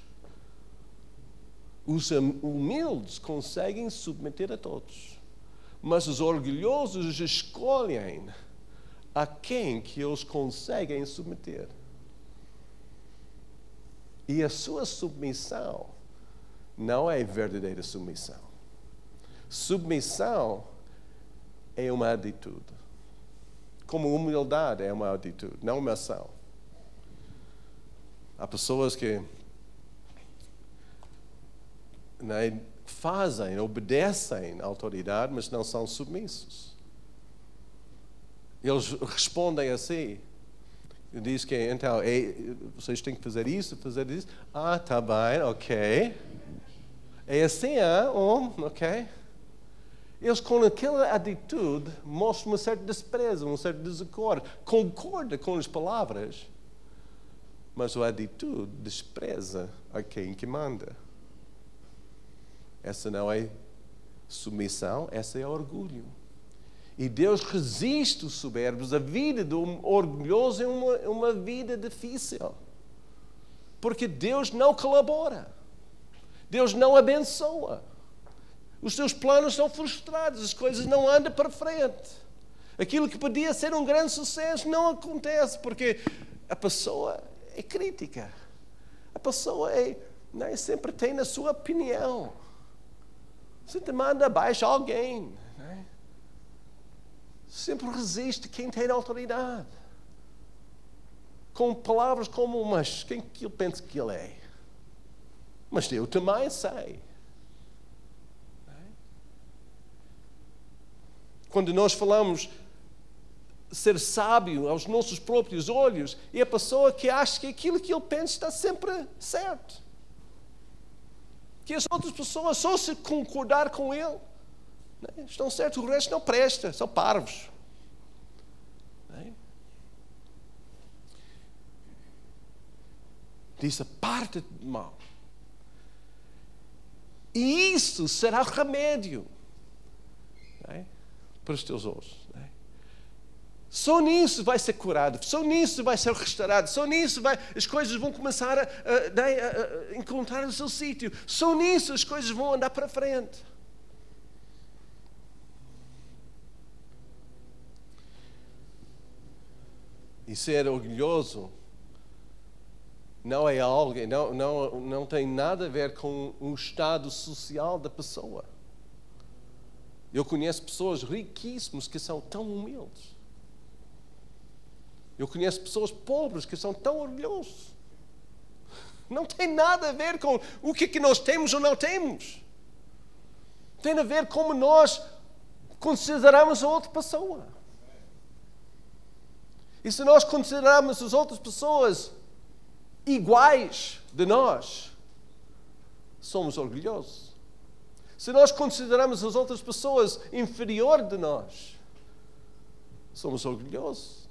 Os humildes conseguem submeter a todos. Mas os orgulhosos escolhem a quem que eles conseguem submeter. E a sua submissão não é verdadeira submissão. Submissão é uma atitude. Como humildade é uma atitude, não uma ação. Há pessoas que né, fazem, obedecem à autoridade, mas não são submissos. Eles respondem assim. Diz que, então, é, vocês têm que fazer isso, fazer isso. Ah, tá bem, ok. É assim, ah, um, ok. Eles, com aquela atitude, mostram um certo desprezo, um certo desacordo. Concorda com as palavras, mas a atitude despreza a quem que manda. Essa não é submissão, essa é orgulho. E Deus resiste os soberbos. A vida do orgulhoso é uma, uma vida difícil. Porque Deus não colabora. Deus não abençoa. Os seus planos são frustrados. As coisas não andam para frente. Aquilo que podia ser um grande sucesso não acontece. Porque a pessoa é crítica. A pessoa é, não é, sempre tem a sua opinião. Você te manda abaixo alguém. Não é? Sempre resiste quem tem autoridade. Com palavras como, mas quem que eu penso que ele é? Mas eu também sei. Quando nós falamos ser sábio aos nossos próprios olhos, é a pessoa que acha que aquilo que ele pensa está sempre certo. Que as outras pessoas, só se concordar com ele, né, estão certos, o resto não presta, são parvos. Né? Diz, aparta-te do mal. E isso será remédio, né, para os teus ossos. Né? Só nisso vai ser curado, só nisso vai ser restaurado, só nisso vai, as coisas vão começar a, a, a, a encontrar o seu sítio, só nisso as coisas vão andar para frente. E ser orgulhoso não é algo, não, não, não tem nada a ver com o estado social da pessoa. Eu conheço pessoas riquíssimas que são tão humildes. Eu conheço pessoas pobres que são tão orgulhosos. Não tem nada a ver com o que, que nós temos ou não temos. Tem a ver como nós consideramos a outra pessoa. E se nós considerarmos as outras pessoas iguais de nós, somos orgulhosos. Se nós considerarmos as outras pessoas inferior de nós, somos orgulhosos.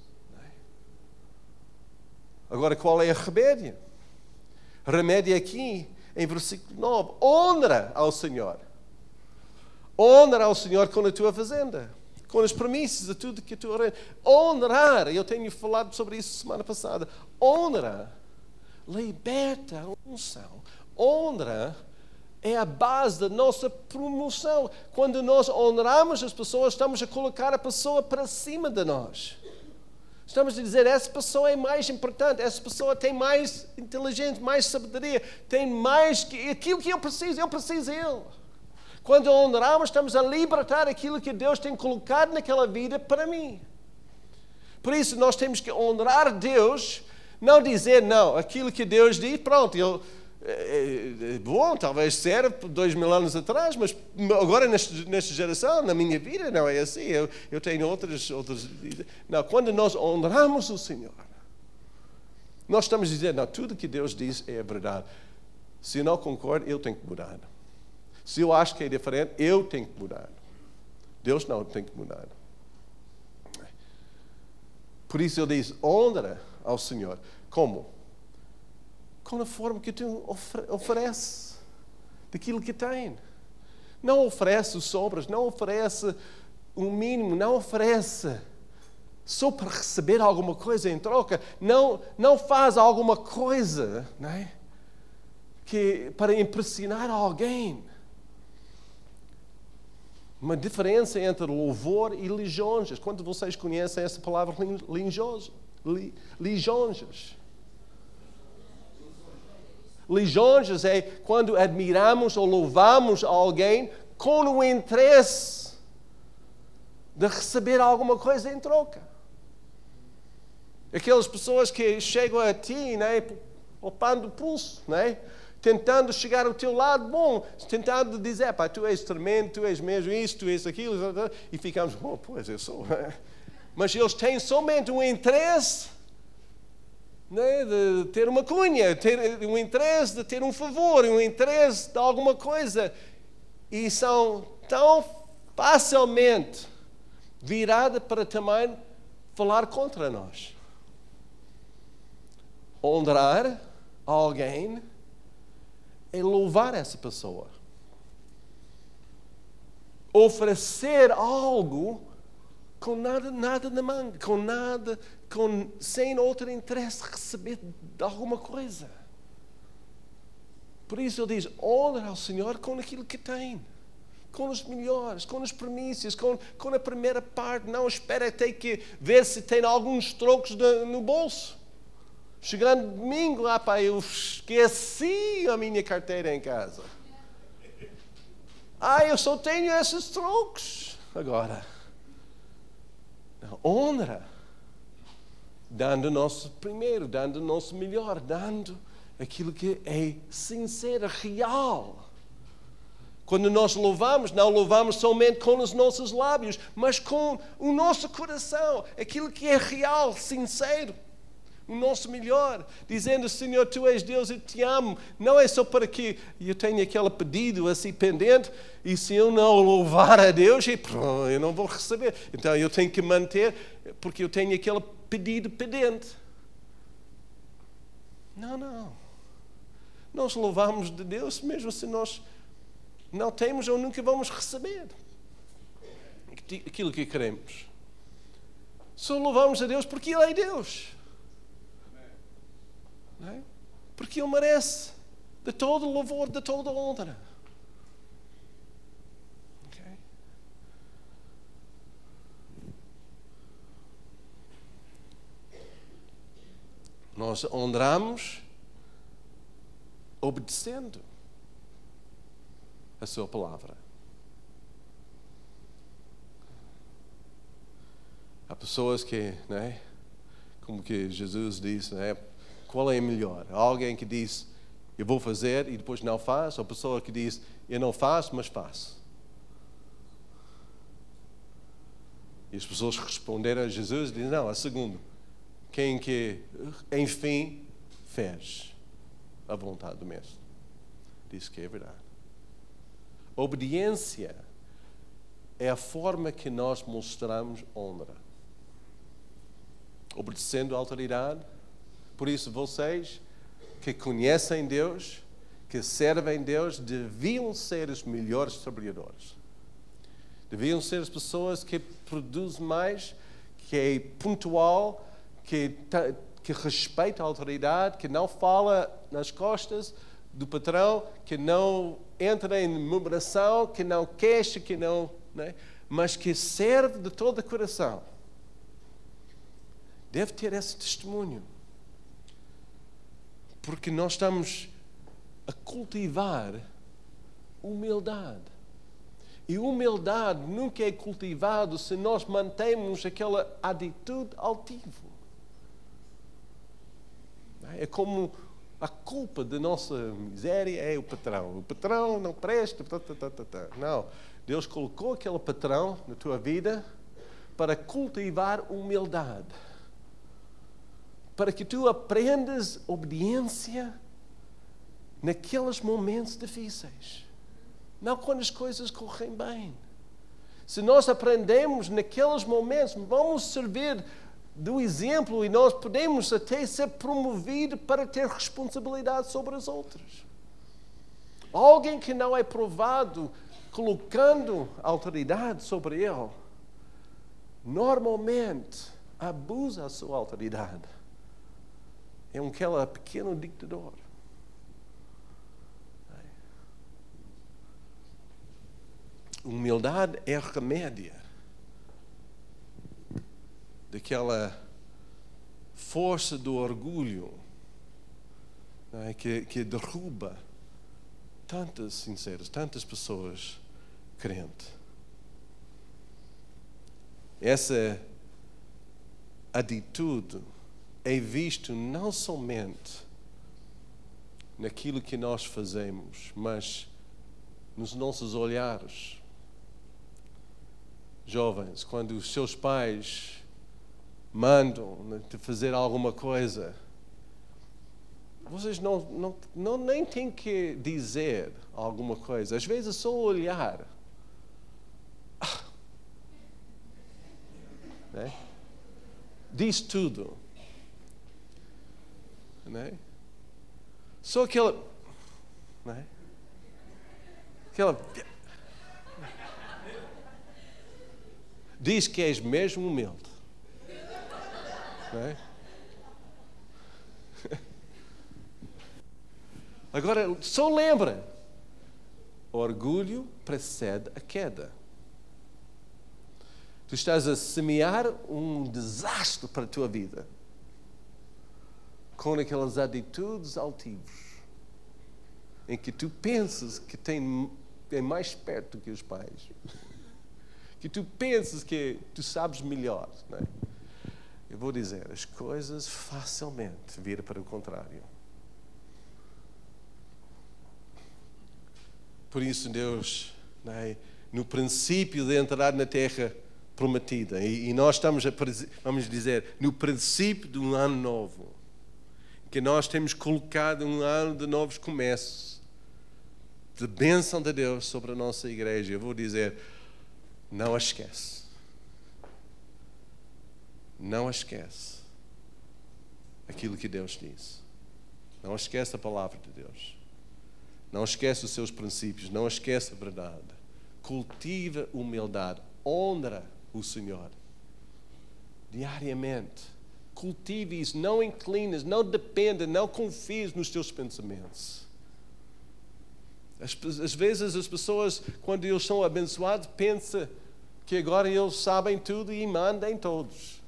Agora, qual é a remédio? A remédio aqui, em versículo nove, honra ao Senhor. Honra ao Senhor com a tua fazenda, com as premissas de tudo que tu arranjas. Honrar, eu tenho falado sobre isso semana passada, honra liberta a unção. Honra é a base da nossa promoção. Quando nós honramos as pessoas, estamos a colocar a pessoa para cima de nós. Estamos a dizer, essa pessoa é mais importante, essa pessoa tem mais inteligência, mais sabedoria, tem mais que aquilo que eu preciso, eu preciso dele. Quando honramos, estamos a libertar aquilo que Deus tem colocado naquela vida para mim. Por isso, nós temos que honrar Deus, não dizer, não, aquilo que Deus diz, pronto, eu, é, é bom, talvez serve dois mil anos atrás, mas agora nesta, nesta geração, na minha vida, não é assim. Eu, eu tenho outras, outras... Não, quando nós honramos o Senhor, nós estamos a dizer, não, tudo que Deus diz é a verdade. Se eu não concordo, eu tenho que mudar. Se eu acho que é diferente, eu tenho que mudar. Deus não tem que mudar. Por isso ele diz, honra ao Senhor. Como? Com a forma que tu ofereces daquilo que tem. Não oferece sobras, não oferece um mínimo, não oferece só para receber alguma coisa em troca. Não, não faz alguma coisa, não é? Que, para impressionar alguém. Uma diferença entre louvor e lisonjas. Quantos de vocês conhecem essa palavra lisonjas? Lisonjas. Lisonjas é quando admiramos ou louvamos alguém com o interesse de receber alguma coisa em troca. Aquelas pessoas que chegam a ti, né, palpando o pulso, né, tentando chegar ao teu lado, bom, tentando dizer, pá, tu és tremendo, tu és mesmo isso, tu és aquilo, e ficamos, bom, pois eu sou. Mas eles têm somente um interesse, né, de ter uma cunha, ter um interesse de ter um favor, um interesse de alguma coisa, e são tão facilmente viradas para também falar contra nós. Honrar alguém é louvar essa pessoa. Oferecer algo com nada, nada na manga, com nada, com, sem outro interesse de receber de alguma coisa. Por isso ele diz, honra ao Senhor com aquilo que tem, com os melhores, com as premissas, com, com a primeira parte. Não espera até que ver se tem alguns trocos de, no bolso. Chegando domingo, lá, pá, eu esqueci a minha carteira em casa. Ah, eu só tenho esses trocos agora. Não, honra. Dando o nosso primeiro, dando o nosso melhor, dando aquilo que é sincero, real. Quando nós louvamos, não louvamos somente com os nossos lábios, mas com o nosso coração, aquilo que é real, sincero. O nosso melhor, dizendo, Senhor, Tu és Deus, eu te amo. Não é só para que eu tenha aquele pedido assim pendente, e se eu não louvar a Deus, eu não vou receber. Então eu tenho que manter, porque eu tenho aquele pedido pendente. Não, não. Nós louvamos de Deus mesmo se nós não temos ou nunca vamos receber aquilo que queremos. Só louvamos a Deus porque Ele é Deus. Não é? Porque Ele merece de todo o louvor, de toda a honra. Okay? Nós honramos obedecendo a Sua palavra. Há pessoas que, não é? Como que Jesus disse, não é? Qual é melhor? Alguém que diz, eu vou fazer e depois não faz? Ou a pessoa que diz, eu não faço, mas faço? E as pessoas responderam a Jesus e dizem, não, a segunda. quem que, enfim, fez a vontade do Mestre. Diz que é verdade. Obediência é a forma que nós mostramos honra. Obedecendo à autoridade. Por isso, vocês que conhecem Deus, que servem Deus, deviam ser os melhores trabalhadores. Deviam ser as pessoas que produzem mais, que é pontual, que, que respeita a autoridade, que não fala nas costas do patrão, que não entra em murmuração, que não queixa, que não, né? Mas que serve de todo o coração. Deve ter esse testemunho. Porque nós estamos a cultivar humildade. E humildade nunca é cultivado se nós mantemos aquela atitude altiva. É como a culpa da nossa miséria é o patrão. O patrão não presta. Tá, tá, tá, tá. Não. Deus colocou aquele patrão na tua vida para cultivar humildade. Para que tu aprendas obediência naqueles momentos difíceis. Não quando as coisas correm bem. Se nós aprendemos naqueles momentos, vamos servir do exemplo e nós podemos até ser promovidos para ter responsabilidade sobre as outras. Alguém que não é provado colocando autoridade sobre ele, normalmente abusa a sua autoridade. É um aquele pequeno ditador. Humildade é remédio daquela força do orgulho, não é? que, que derruba tantas sinceras, tantas pessoas crentes. Essa atitude é visto não somente naquilo que nós fazemos, mas nos nossos olhares. Jovens, quando os seus pais mandam te fazer alguma coisa, vocês não, não, não nem têm que dizer alguma coisa. Às vezes é só olhar. Ah. Né? Diz tudo. Né? Só aquela... Né? Aquela... Diz que és mesmo humilde. Não é? Agora, só lembra, orgulho precede a queda. Tu estás a semear um desastre para a tua vida com aquelas atitudes altivas em que tu pensas que tem, é mais perto do que os pais. Que tu pensas que tu sabes melhor, não é? Eu vou dizer, as coisas facilmente viram para o contrário. Por isso Deus, não é? No princípio de entrar na terra prometida, e, e nós estamos, a, vamos dizer, no princípio de um ano novo, que nós temos colocado um ano de novos começos, de bênção de Deus sobre a nossa igreja. Eu vou dizer, não a esquece. Não a esquece aquilo que Deus diz. Não esquece a palavra de Deus. Não esquece os seus princípios. Não esquece a verdade. Cultiva humildade. Honra o Senhor. Diariamente. Cultive isso. Não inclines, não dependa, não confies nos teus pensamentos. Às, às vezes as pessoas, quando eles são abençoados, pensam que agora eles sabem tudo e mandam todos.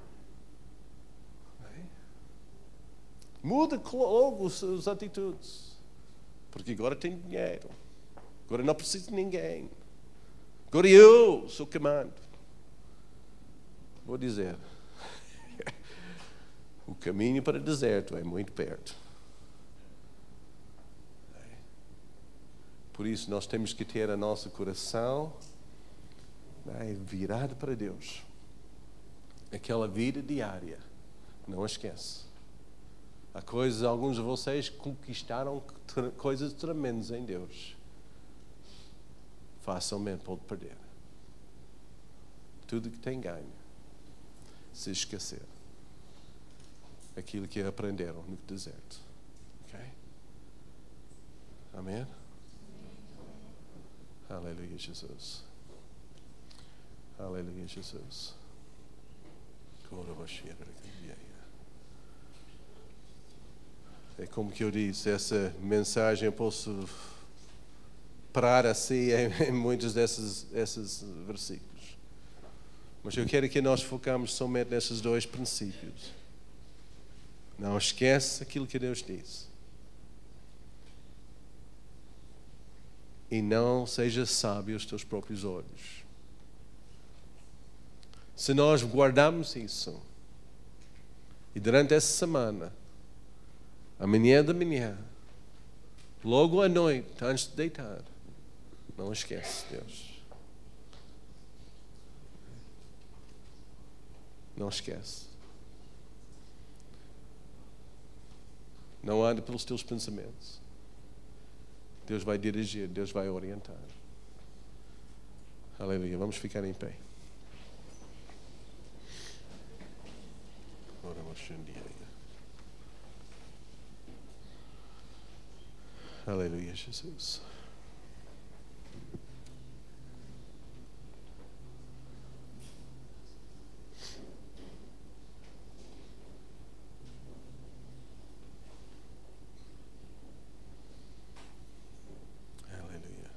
Muda logo as, as atitudes. Porque agora tenho dinheiro. Agora não preciso de ninguém. Agora eu sou o que mando. Vou dizer. O caminho para o deserto é muito perto. Por isso nós temos que ter o nosso coração, né, virado para Deus. Aquela vida diária Não esquece. Há coisas, alguns de vocês conquistaram coisas tremendas em Deus. Facilmente pode perder. Tudo que tem ganho, se esquecer. Aquilo que aprenderam no deserto. Ok? Amém? Aleluia, Jesus. Aleluia, Jesus. É como que eu disse, essa mensagem eu posso parar assim em, em muitos desses, desses versículos. Mas eu quero que nós focamos somente nesses dois princípios. Não esquece aquilo que Deus disse. E não seja sábio aos teus próprios olhos. Se nós guardarmos isso, e durante essa semana, amanhã da manhã, logo à noite, antes de deitar, não esquece Deus. Não esquece. Não ande pelos teus pensamentos. Deus vai dirigir, Deus vai orientar. Aleluia. Vamos ficar em pé. Aleluia, Jesus. Aleluia.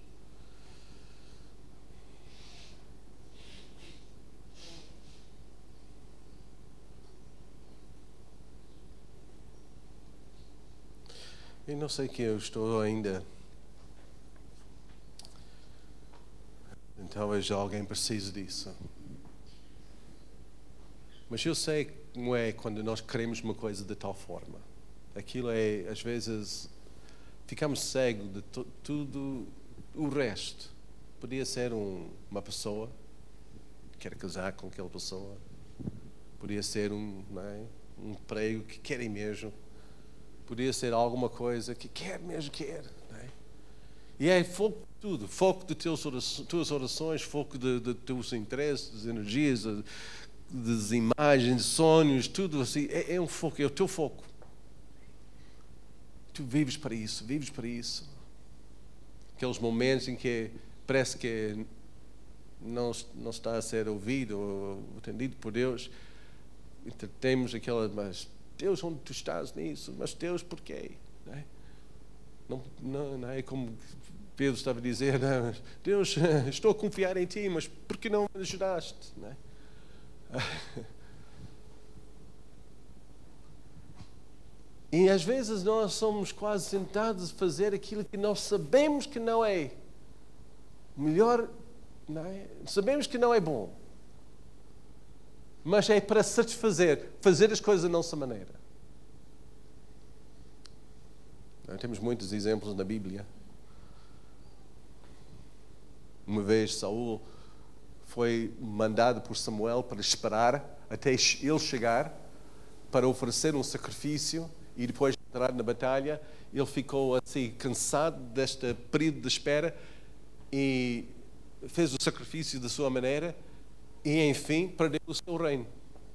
Eu não sei que eu estou ainda. Talvez alguém precise disso. Mas eu sei como é quando nós queremos uma coisa de tal forma. Aquilo é, às vezes, ficamos cegos de to, tudo o resto. Podia ser um, uma pessoa que quer casar com aquela pessoa. Podia ser um, não é, um emprego que querem mesmo. Podia ser alguma coisa que quer mesmo, quer. Não é? E é foco de tudo. Foco de teus orações, tuas orações, foco de, de teus interesses, das energias, de, das imagens, sonhos, tudo assim. É, é um foco, é o teu foco. Tu vives para isso, vives para isso. Aqueles momentos em que parece que não, não está a ser ouvido ou atendido por Deus. E temos aquela, mas Deus, onde tu estás nisso? Mas Deus, porquê? Não é, não, não, não é como Pedro estava a dizer, não, Deus, estou a confiar em ti, mas por que não me ajudaste? Não é? E às vezes nós somos quase tentados a fazer aquilo que nós sabemos que não é melhor, não é? Sabemos que não é bom. Mas é para satisfazer, fazer as coisas da nossa maneira. Temos muitos exemplos na Bíblia. Uma vez Saul foi mandado por Samuel para esperar até ele chegar para oferecer um sacrifício e depois de entrar na batalha. Ele ficou assim cansado deste período de espera e fez o sacrifício da sua maneira. E, enfim, perdeu o seu reino.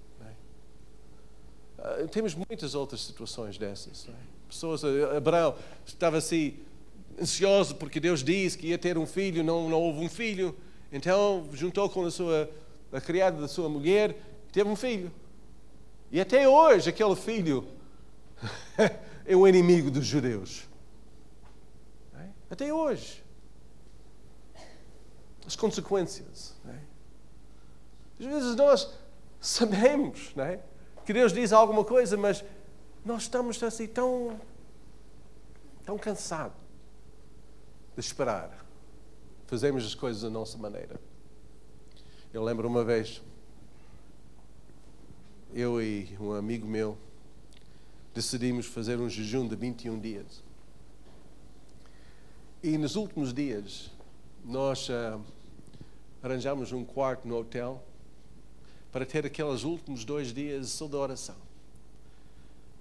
Uh, temos muitas outras situações dessas. Não é? Pessoas, Abraão estava assim, ansioso porque Deus disse que ia ter um filho, não, não houve um filho. Então, juntou com a, sua, a criada da sua mulher, teve um filho. E até hoje, aquele filho é o inimigo dos judeus. Não é? Até hoje. As consequências. Não é? Às vezes nós sabemos, não é, que Deus diz alguma coisa, mas nós estamos assim tão, tão cansados de esperar. Fazemos as coisas da nossa maneira. Eu lembro uma vez, eu e um amigo meu decidimos fazer um jejum de vinte e um dias. E nos últimos dias nós uh, arranjamos um quarto no hotel para ter aqueles últimos dois dias só de oração.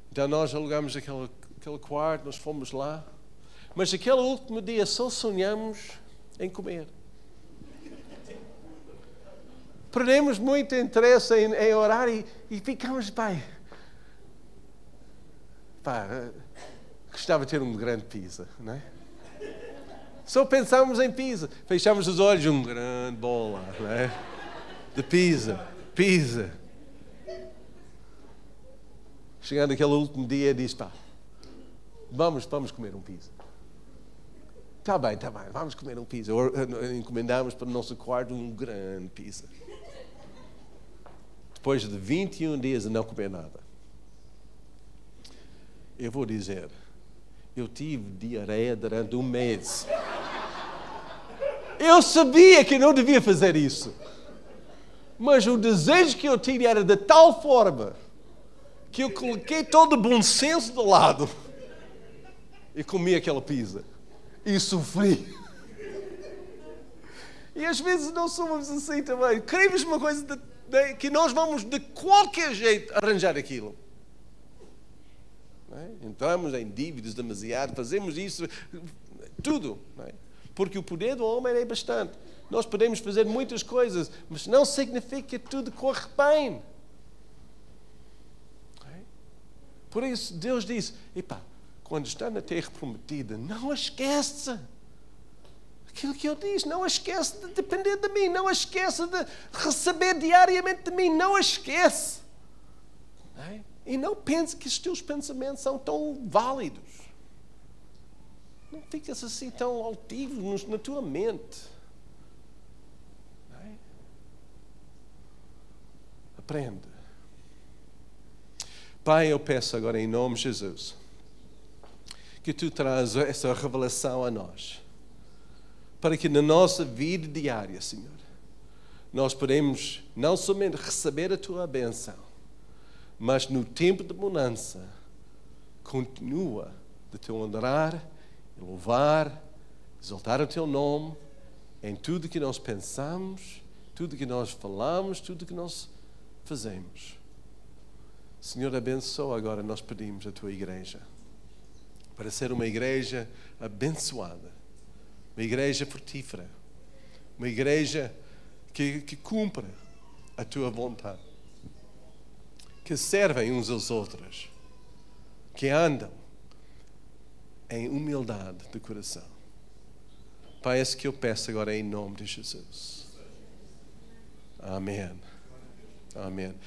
Então nós alugamos aquele, aquele quarto, nós fomos lá. Mas aquele último dia só sonhamos em comer. Perdemos muito interesse em, em orar e, e ficamos, pai, pá, gostava de ter um grande pizza, não é? Só pensávamos em pizza. Fechamos os olhos, um grande bola, não é? De pizza, pizza. Chegando aquele último dia, disse, pá, vamos, vamos comer um pizza. Está bem, está bem, vamos comer um pizza. Encomendámos para o nosso quarto um grande pizza. Depois de vinte e um dias de não comer nada, eu vou dizer, eu tive diarreia durante um mês. Eu sabia que não devia fazer isso. Mas o desejo que eu tinha era de tal forma que eu coloquei todo o bom senso de lado e comi aquela pizza. E sofri. E às vezes não somos assim também. Queremos uma coisa de, de, que nós vamos de qualquer jeito arranjar aquilo. Não é? Entramos em dívidas demasiado, fazemos isso, tudo. Não é? Porque o poder do homem é bastante. Nós podemos fazer muitas coisas, mas não significa que tudo corre bem. Não é? Por isso Deus diz, epá, quando está na terra prometida, não esquece aquilo que Ele diz, não esquece de depender de mim, não esquece de receber diariamente de mim, não esquece. Não é? E não pense que os teus pensamentos são tão válidos. Não fiques assim tão altivos na tua mente. Não é? Aprende. Pai, eu peço agora em nome de Jesus que Tu traz essa revelação a nós, para que na nossa vida diária, Senhor, nós podemos não somente receber a Tua bênção, mas no tempo de mudança, continua de Te honrar, louvar, exaltar o Teu nome em tudo que nós pensamos, tudo que nós falamos, tudo que nós fazemos. Senhor, abençoa agora, nós pedimos a Tua igreja, para ser uma igreja abençoada, uma igreja frutífera, uma igreja que, que cumpra a Tua vontade, que servem uns aos outros, que andam em humildade de coração. Pai, é isso que eu peço agora em nome de Jesus. Amém. Amém.